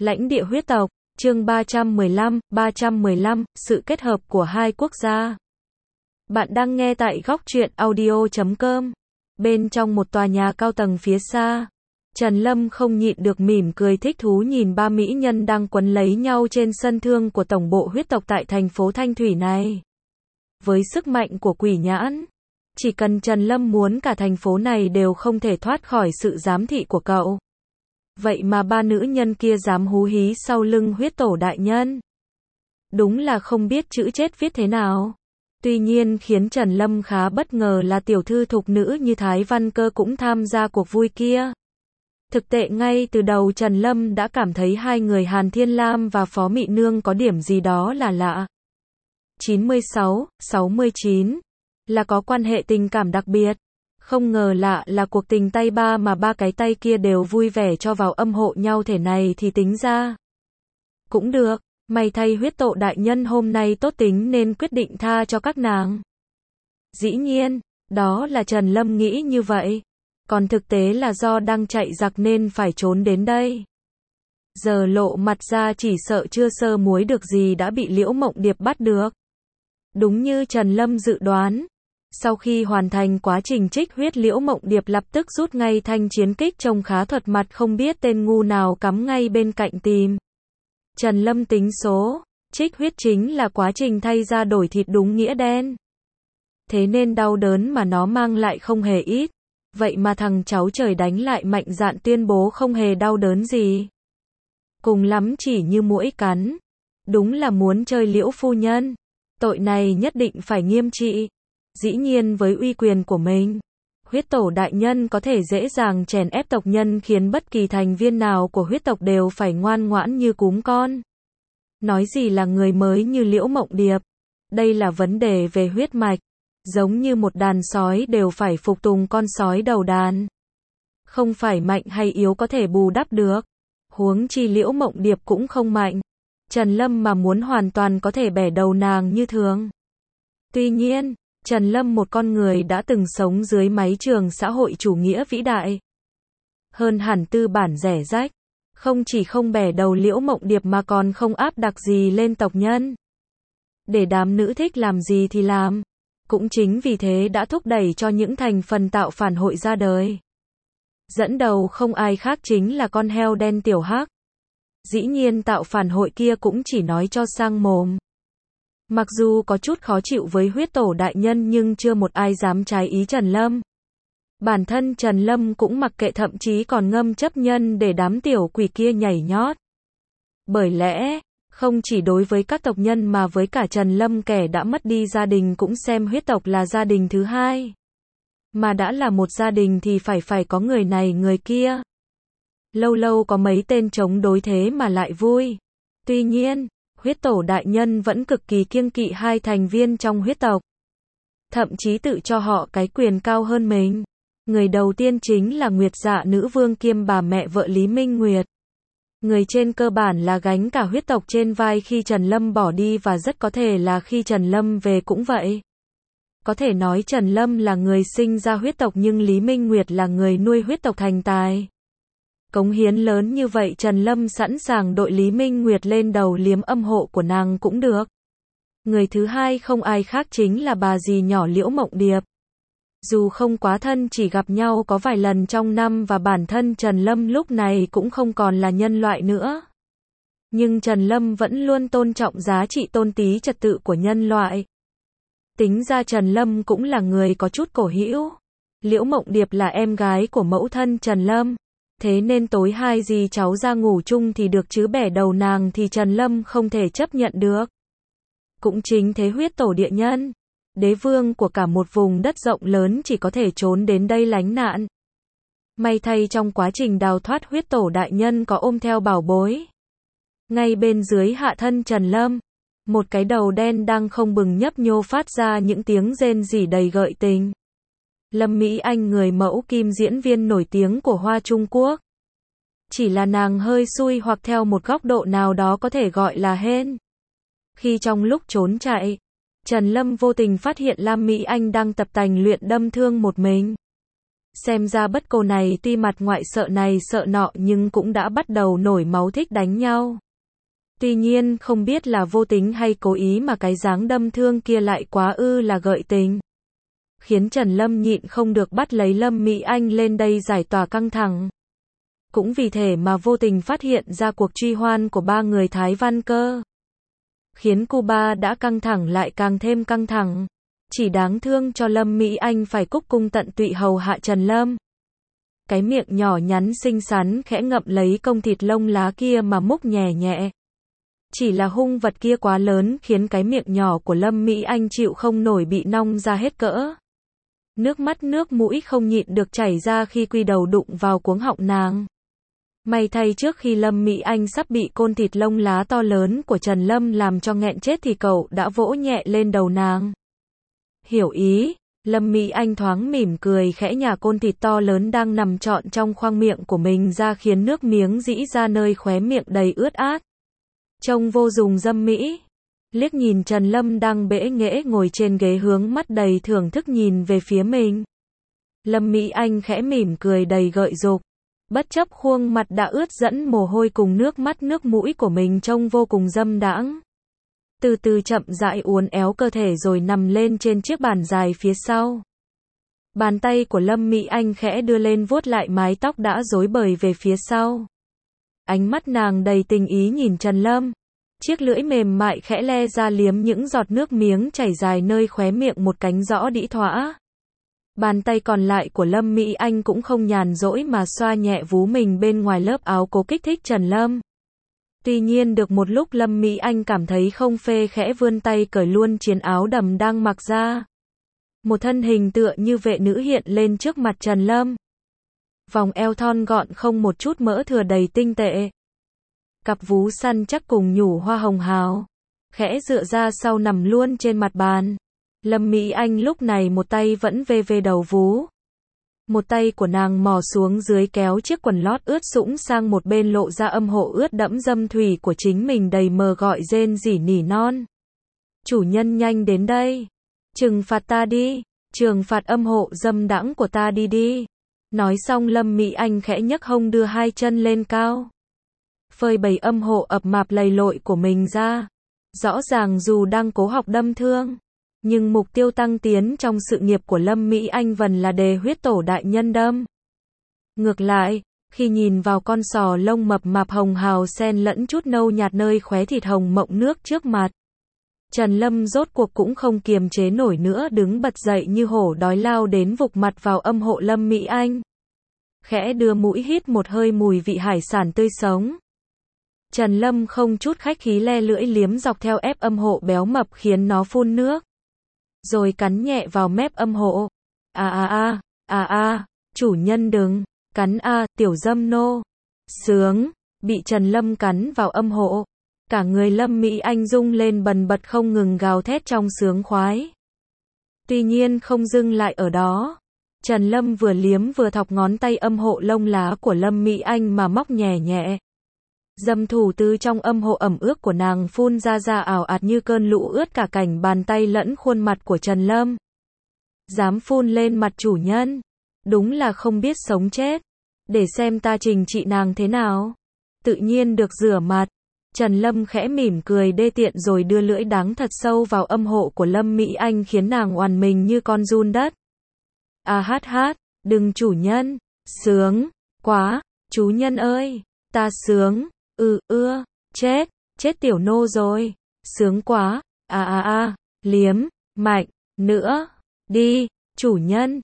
Lãnh địa huyết tộc, chương 315, sự kết hợp của hai quốc gia. Bạn đang nghe tại góc truyện audio.com. Bên trong một tòa nhà cao tầng phía xa, Trần Lâm không nhịn được mỉm cười thích thú nhìn ba mỹ nhân đang quấn lấy nhau trên sân thương của tổng bộ huyết tộc tại thành phố Thanh Thủy này. Với sức mạnh của quỷ nhãn, chỉ cần Trần Lâm muốn cả thành phố này đều không thể thoát khỏi sự giám thị của cậu. Vậy mà ba nữ nhân kia dám hú hí sau lưng huyết tổ đại nhân. Đúng là không biết chữ chết viết thế nào. Tuy nhiên khiến Trần Lâm khá bất ngờ là tiểu thư thục nữ như Thái Văn Cơ cũng tham gia cuộc vui kia. Thực tế ngay từ đầu Trần Lâm đã cảm thấy hai người Hàn Thiên Lam và Phó Mị Nương có điểm gì đó là lạ. 96, 69 là có quan hệ tình cảm đặc biệt. Không ngờ lạ là cuộc tình tay ba mà ba cái tay kia đều vui vẻ cho vào âm hộ nhau thế này thì tính ra cũng được, may thay huyết tổ đại nhân hôm nay tốt tính nên quyết định tha cho các nàng. Dĩ nhiên, đó là Trần Lâm nghĩ như vậy, còn thực tế là do đang chạy giặc nên phải trốn đến đây. Giờ lộ mặt ra chỉ sợ chưa sơ muối được gì đã bị Liễu Mộng Điệp bắt được. Đúng như Trần Lâm dự đoán, sau khi hoàn thành quá trình trích huyết Liễu Mộng Điệp lập tức rút ngay thanh chiến kích trông khá thuật mặt không biết tên ngu nào cắm ngay bên cạnh tìm. Trần Lâm tính số, trích huyết chính là quá trình thay da đổi thịt đúng nghĩa đen. Thế nên đau đớn mà nó mang lại không hề ít. Vậy mà thằng cháu trời đánh lại mạnh dạn tuyên bố không hề đau đớn gì. Cùng lắm chỉ như muỗi cắn. Đúng là muốn chơi Liễu phu nhân. Tội này nhất định phải nghiêm trị. Dĩ nhiên với uy quyền của mình, huyết tổ đại nhân có thể dễ dàng chèn ép tộc nhân khiến bất kỳ thành viên nào của huyết tộc đều phải ngoan ngoãn như cún con. Nói gì là người mới như Liễu Mộng Điệp. Đây là vấn đề về huyết mạch. Giống như một đàn sói đều phải phục tùng con sói đầu đàn. Không phải mạnh hay yếu có thể bù đắp được. Huống chi Liễu Mộng Điệp cũng không mạnh. Trần Lâm mà muốn hoàn toàn có thể bẻ đầu nàng như thường. Tuy nhiên, Trần Lâm một con người đã từng sống dưới mái trường xã hội chủ nghĩa vĩ đại. Hơn hẳn tư bản rẻ rách. Không chỉ không bẻ đầu Liễu Mộng Điệp mà còn không áp đặt gì lên tộc nhân. Để đám nữ thích làm gì thì làm. Cũng chính vì thế đã thúc đẩy cho những thành phần tạo phản hội ra đời. Dẫn đầu không ai khác chính là con heo đen Tiểu Hắc. Dĩ nhiên tạo phản hội kia cũng chỉ nói cho sang mồm. Mặc dù có chút khó chịu với huyết tổ đại nhân nhưng chưa một ai dám trái ý Trần Lâm. Bản thân Trần Lâm cũng mặc kệ thậm chí còn ngâm chấp nhân để đám tiểu quỷ kia nhảy nhót. Bởi lẽ, không chỉ đối với các tộc nhân mà với cả Trần Lâm kẻ đã mất đi gia đình cũng xem huyết tộc là gia đình thứ hai. Mà đã là một gia đình thì phải có người này người kia. Lâu lâu có mấy tên chống đối thế mà lại vui. Tuy nhiên, huyết tổ đại nhân vẫn cực kỳ kiêng kỵ hai thành viên trong huyết tộc. Thậm chí tự cho họ cái quyền cao hơn mình. Người đầu tiên chính là Nguyệt Dạ nữ vương kiêm bà mẹ vợ Lý Minh Nguyệt. Người trên cơ bản là gánh cả huyết tộc trên vai khi Trần Lâm bỏ đi và rất có thể là khi Trần Lâm về cũng vậy. Có thể nói Trần Lâm là người sinh ra huyết tộc nhưng Lý Minh Nguyệt là người nuôi huyết tộc thành tài. Cống hiến lớn như vậy Trần Lâm sẵn sàng đội Lý Minh Nguyệt lên đầu liếm âm hộ của nàng cũng được. Người thứ hai không ai khác chính là bà dì nhỏ Liễu Mộng Điệp. Dù không quá thân chỉ gặp nhau có vài lần trong năm và bản thân Trần Lâm lúc này cũng không còn là nhân loại nữa. Nhưng Trần Lâm vẫn luôn tôn trọng giá trị tôn tí trật tự của nhân loại. Tính ra Trần Lâm cũng là người có chút cổ hữu. Liễu Mộng Điệp là em gái của mẫu thân Trần Lâm. Thế nên tối hai dì cháu ra ngủ chung thì được chứ bẻ đầu nàng thì Trần Lâm không thể chấp nhận được. Cũng chính thế huyết tổ địa nhân, đế vương của cả một vùng đất rộng lớn chỉ có thể trốn đến đây lánh nạn. May thay trong quá trình đào thoát huyết tổ đại nhân có ôm theo bảo bối. Ngay bên dưới hạ thân Trần Lâm, một cái đầu đen đang không bừng nhấp nhô phát ra những tiếng rên rỉ đầy gợi tình. Lâm Mỹ Anh người mẫu kim diễn viên nổi tiếng của Hoa Trung Quốc. Chỉ là nàng hơi xui hoặc theo một góc độ nào đó có thể gọi là hên. Khi trong lúc trốn chạy, Trần Lâm vô tình phát hiện Lam Mỹ Anh đang tập tành luyện đâm thương một mình. Xem ra bất cô này tuy mặt ngoại sợ này sợ nọ nhưng cũng đã bắt đầu nổi máu thích đánh nhau. Tuy nhiên không biết là vô tính hay cố ý mà cái dáng đâm thương kia lại quá là gợi tình. Khiến Trần Lâm nhịn không được bắt lấy Lâm Mỹ Anh lên đây giải tỏa căng thẳng. Cũng vì thế mà vô tình phát hiện ra cuộc truy hoan của ba người Thái Văn cơ. Khiến Cuba đã căng thẳng lại càng thêm căng thẳng. Chỉ đáng thương cho Lâm Mỹ Anh phải cúc cung tận tụy hầu hạ Trần Lâm. Cái miệng nhỏ nhắn xinh xắn khẽ ngậm lấy công thịt lông lá kia mà múc nhẹ nhẹ. Chỉ là hung vật kia quá lớn khiến cái miệng nhỏ của Lâm Mỹ Anh chịu không nổi bị nong ra hết cỡ. Nước mắt nước mũi không nhịn được chảy ra khi quy đầu đụng vào cuống họng nàng. May thay trước khi Lâm Mỹ Anh sắp bị côn thịt lông lá to lớn của Trần Lâm làm cho nghẹn chết thì cậu đã vỗ nhẹ lên đầu nàng. Hiểu ý, Lâm Mỹ Anh thoáng mỉm cười khẽ nhả côn thịt to lớn đang nằm trọn trong khoang miệng của mình ra khiến nước miếng rĩ ra nơi khóe miệng đầy ướt át. Trông vô cùng dâm mỹ. Liếc nhìn Trần Lâm đang bẽ nghễ ngồi trên ghế hướng mắt đầy thưởng thức nhìn về phía mình. Lâm Mỹ Anh khẽ mỉm cười đầy gợi dục. Bất chấp khuôn mặt đã ướt dẫn mồ hôi cùng nước mắt nước mũi của mình trông vô cùng dâm đãng. Từ từ chậm rãi uốn éo cơ thể rồi nằm lên trên chiếc bàn dài phía sau. Bàn tay của Lâm Mỹ Anh khẽ đưa lên vuốt lại mái tóc đã rối bời về phía sau. Ánh mắt nàng đầy tình ý nhìn Trần Lâm. Chiếc lưỡi mềm mại khẽ le ra liếm những giọt nước miếng chảy dài nơi khóe miệng một cánh rõ đĩ thỏa. Bàn tay còn lại của Lâm Mỹ Anh cũng không nhàn rỗi mà xoa nhẹ vú mình bên ngoài lớp áo cố kích thích Trần Lâm. Tuy nhiên được một lúc Lâm Mỹ Anh cảm thấy không phê khẽ vươn tay cởi luôn chiến áo đầm đang mặc ra. Một thân hình tựa như vệ nữ hiện lên trước mặt Trần Lâm. Vòng eo thon gọn không một chút mỡ thừa đầy tinh tế. Cặp vú săn chắc cùng nhủ hoa hồng hào. Khẽ dựa ra sau nằm luôn trên mặt bàn. Lâm Mỹ Anh lúc này một tay vẫn vê đầu vú. Một tay của nàng mò xuống dưới kéo chiếc quần lót ướt sũng sang một bên lộ ra âm hộ ướt đẫm dâm thủy của chính mình đầy mờ gọi rên rỉ nỉ non. Chủ nhân nhanh đến đây. Trừng phạt ta đi. Trừng phạt âm hộ dâm đãng của ta đi. Nói xong Lâm Mỹ Anh khẽ nhấc hông đưa hai chân lên cao. Phơi bày âm hộ ập mạp lầy lội của mình ra. Rõ ràng dù đang cố học đâm thương. Nhưng mục tiêu tăng tiến trong sự nghiệp của Lâm Mỹ Anh vẫn là đề huyết tổ đại nhân đâm. Ngược lại, khi nhìn vào con sò lông mập mạp hồng hào xen lẫn chút nâu nhạt nơi khóe thịt hồng mộng nước trước mặt. Trần Lâm rốt cuộc cũng không kiềm chế nổi nữa đứng bật dậy như hổ đói lao đến vục mặt vào âm hộ Lâm Mỹ Anh. Khẽ đưa mũi hít một hơi mùi vị hải sản tươi sống. Trần Lâm không chút khách khí le lưỡi liếm dọc theo ép âm hộ béo mập khiến nó phun nước. Rồi cắn nhẹ vào mép âm hộ. Chủ nhân đừng, cắn tiểu dâm nô. Sướng, bị Trần Lâm cắn vào âm hộ. Cả người Lâm Mỹ Anh rung lên bần bật không ngừng gào thét trong sướng khoái. Tuy nhiên không dừng lại ở đó. Trần Lâm vừa liếm vừa thọc ngón tay âm hộ lông lá của Lâm Mỹ Anh mà móc nhẹ nhẹ. Dâm thủ từ trong âm hộ ẩm ướt của nàng phun ra ảo ạt như cơn lũ ướt cả cảnh bàn tay lẫn khuôn mặt của Trần Lâm. Dám phun lên mặt chủ nhân. Đúng là không biết sống chết. Để xem ta trình trị nàng thế nào. Tự nhiên được rửa mặt. Trần Lâm khẽ mỉm cười đê tiện rồi đưa lưỡi đắng thật sâu vào âm hộ của Lâm Mỹ Anh khiến nàng oằn mình như con giun đất. Đừng chủ nhân. Sướng. Quá. Chú nhân ơi. Ta sướng. Chết tiểu nô rồi. Sướng quá. Liếm. Mạnh. Nữa. Đi. Chủ nhân.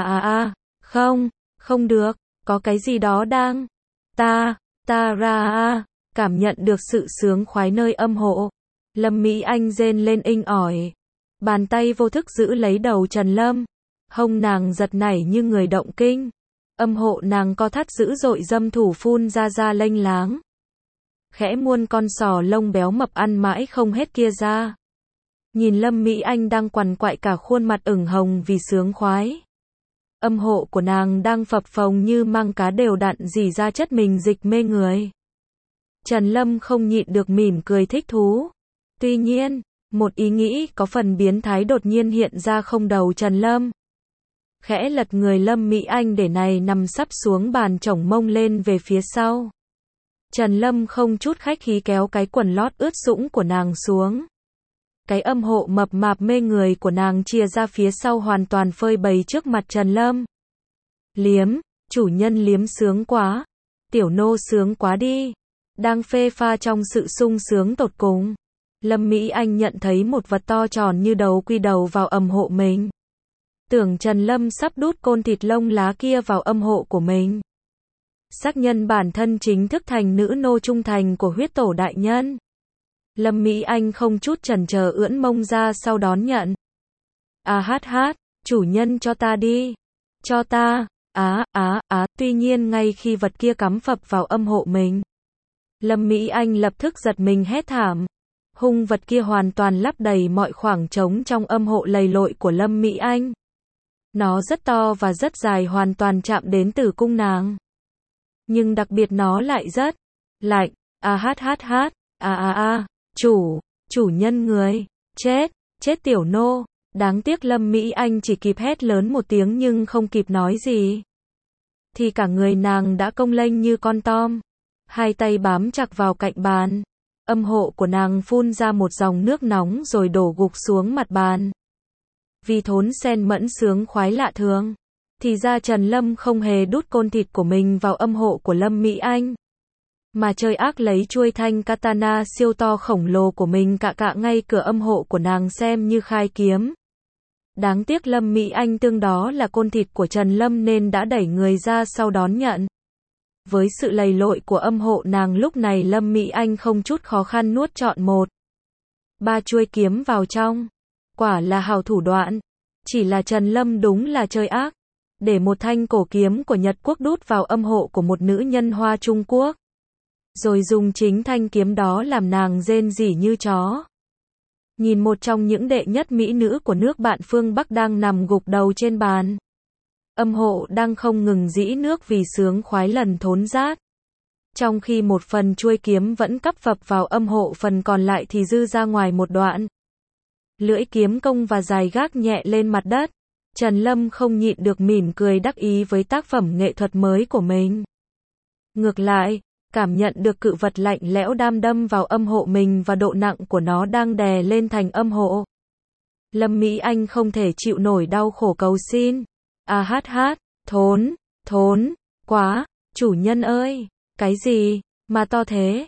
Không được. Có cái gì đó đang. Ta ra. Cảm nhận được sự sướng khoái nơi âm hộ. Lâm Mỹ Anh rên lên inh ỏi. Bàn tay vô thức giữ lấy đầu Trần Lâm. Hông nàng giật nảy như người động kinh. Âm hộ nàng co thắt dữ dội dâm thủ phun ra lênh láng. Khẽ muôn con sò lông béo mập ăn mãi không hết kia ra. Nhìn Lâm Mỹ Anh đang quằn quại cả khuôn mặt ửng hồng vì sướng khoái. Âm hộ của nàng đang phập phồng như măng cá đều đặn rỉ ra chất mình dịch mê người. Trần Lâm không nhịn được mỉm cười thích thú. Tuy nhiên, một ý nghĩ có phần biến thái đột nhiên hiện ra không đầu Trần Lâm. khẽ lật người Lâm Mỹ Anh để này nằm sắp xuống bàn chổng mông lên về phía sau. Trần Lâm không chút khách khí kéo cái quần lót ướt sũng của nàng xuống. Cái âm hộ mập mạp mê người của nàng chia ra phía sau hoàn toàn phơi bày trước mặt Trần Lâm. Liếm, chủ nhân liếm sướng quá. Tiểu nô sướng quá đi. Đang phê pha trong sự sung sướng tột cùng. Lâm Mỹ Anh nhận thấy một vật to tròn như đầu quy đầu vào âm hộ mình. Tưởng Trần Lâm sắp đút côn thịt lông lá kia vào âm hộ của mình. Xác nhân bản thân chính thức thành nữ nô trung thành của huyết tổ đại nhân. Lâm Mỹ Anh không chút chần chờ ưỡn mông ra sau đón nhận. Chủ nhân cho ta đi. Cho ta. Tuy nhiên ngay khi vật kia cắm phập vào âm hộ mình, Lâm Mỹ Anh lập tức giật mình hét thảm. Hung vật kia hoàn toàn lấp đầy mọi khoảng trống trong âm hộ lầy lội của Lâm Mỹ Anh. Nó rất to và rất dài, hoàn toàn chạm đến tử cung nàng. Nhưng đặc biệt nó lại rất lạnh. Chủ nhân người, chết tiểu nô. Đáng tiếc Lâm Mỹ Anh chỉ kịp hét lớn một tiếng nhưng không kịp nói gì. Thì cả người nàng đã cong lênh như con tom. Hai tay bám chặt vào cạnh bàn. Âm hộ của nàng phun ra một dòng nước nóng rồi đổ gục xuống mặt bàn. Vì thốn sen mẫn sướng khoái lạ thường. Thì ra Trần Lâm không hề đút côn thịt của mình vào âm hộ của Lâm Mỹ Anh. Mà chơi ác lấy chuôi thanh katana siêu to khổng lồ của mình cạ ngay cửa âm hộ của nàng xem như khai kiếm. Đáng tiếc Lâm Mỹ Anh tương đó là côn thịt của Trần Lâm nên đã đẩy người ra sau đón nhận. Với sự lầy lội của âm hộ nàng lúc này Lâm Mỹ Anh không chút khó khăn nuốt trọn 1-3 chuôi kiếm vào trong. Quả là hào thủ đoạn. Chỉ là Trần Lâm đúng là chơi ác. Để một thanh cổ kiếm của Nhật Quốc đút vào âm hộ của một nữ nhân Hoa Trung Quốc. Rồi dùng chính thanh kiếm đó làm nàng rên rỉ như chó. Nhìn một trong những đệ nhất mỹ nữ của nước bạn phương Bắc đang nằm gục đầu trên bàn. Âm hộ đang không ngừng rỉ nước vì sướng khoái lần thốn rát. Trong khi một phần chuôi kiếm vẫn cắp phập vào âm hộ, phần còn lại thì dư ra ngoài một đoạn. Lưỡi kiếm cong và dài gác nhẹ lên mặt đất. Trần Lâm không nhịn được mỉm cười đắc ý với tác phẩm nghệ thuật mới của mình. Ngược lại, cảm nhận được cự vật lạnh lẽo đam đâm vào âm hộ mình và độ nặng của nó đang đè lên thành âm hộ. Lâm Mỹ Anh không thể chịu nổi đau khổ cầu xin. Thốn, quá, chủ nhân ơi, cái gì, mà to thế,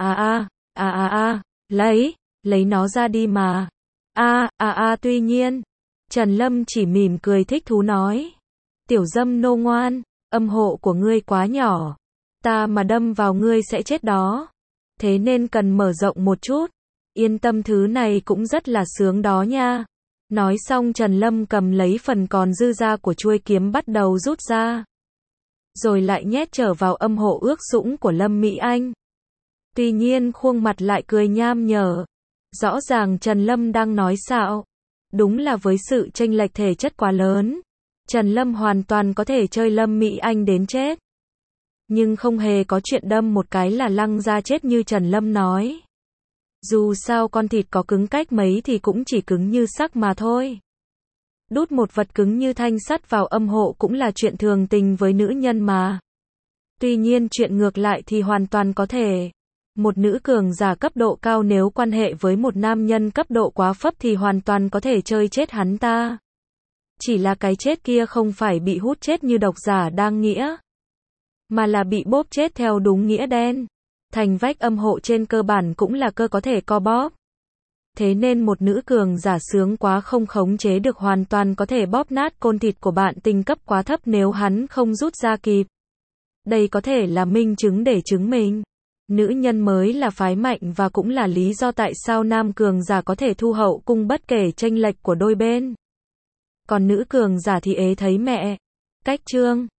lấy nó ra đi mà. Tuy nhiên, Trần Lâm chỉ mỉm cười thích thú nói. Tiểu dâm nô ngoan, âm hộ của ngươi quá nhỏ. Ta mà đâm vào ngươi sẽ chết đó. Thế nên cần mở rộng một chút. Yên tâm, thứ này cũng rất là sướng đó nha. Nói xong Trần Lâm cầm lấy phần còn dư ra của chuôi kiếm bắt đầu rút ra. Rồi lại nhét trở vào âm hộ ướt sũng của Lâm Mỹ Anh. Tuy nhiên khuôn mặt lại cười nham nhở. Rõ ràng Trần Lâm đang nói xạo. Đúng là với sự chênh lệch thể chất quá lớn, Trần Lâm hoàn toàn có thể chơi Lâm Mỹ Anh đến chết. Nhưng không hề có chuyện đâm một cái là lăng ra chết như Trần Lâm nói. Dù sao con thịt có cứng cách mấy thì cũng chỉ cứng như sắt mà thôi. Đút một vật cứng như thanh sắt vào âm hộ cũng là chuyện thường tình với nữ nhân mà. Tuy nhiên chuyện ngược lại thì hoàn toàn có thể. Một nữ cường giả cấp độ cao nếu quan hệ với một nam nhân cấp độ quá phấp thì hoàn toàn có thể chơi chết hắn ta. Chỉ là cái chết kia không phải bị hút chết như độc giả đang nghĩa, mà là bị bóp chết theo đúng nghĩa đen. Thành vách âm hộ trên cơ bản cũng là cơ có thể co bóp. Thế nên một nữ cường giả sướng quá không khống chế được hoàn toàn có thể bóp nát côn thịt của bạn tình cấp quá thấp nếu hắn không rút ra kịp. Đây có thể là minh chứng để chứng minh nữ nhân mới là phái mạnh và cũng là lý do tại sao nam cường giả có thể thu hậu cung bất kể chênh lệch của đôi bên. Còn nữ cường giả thì ế thấy mẹ. Cách chương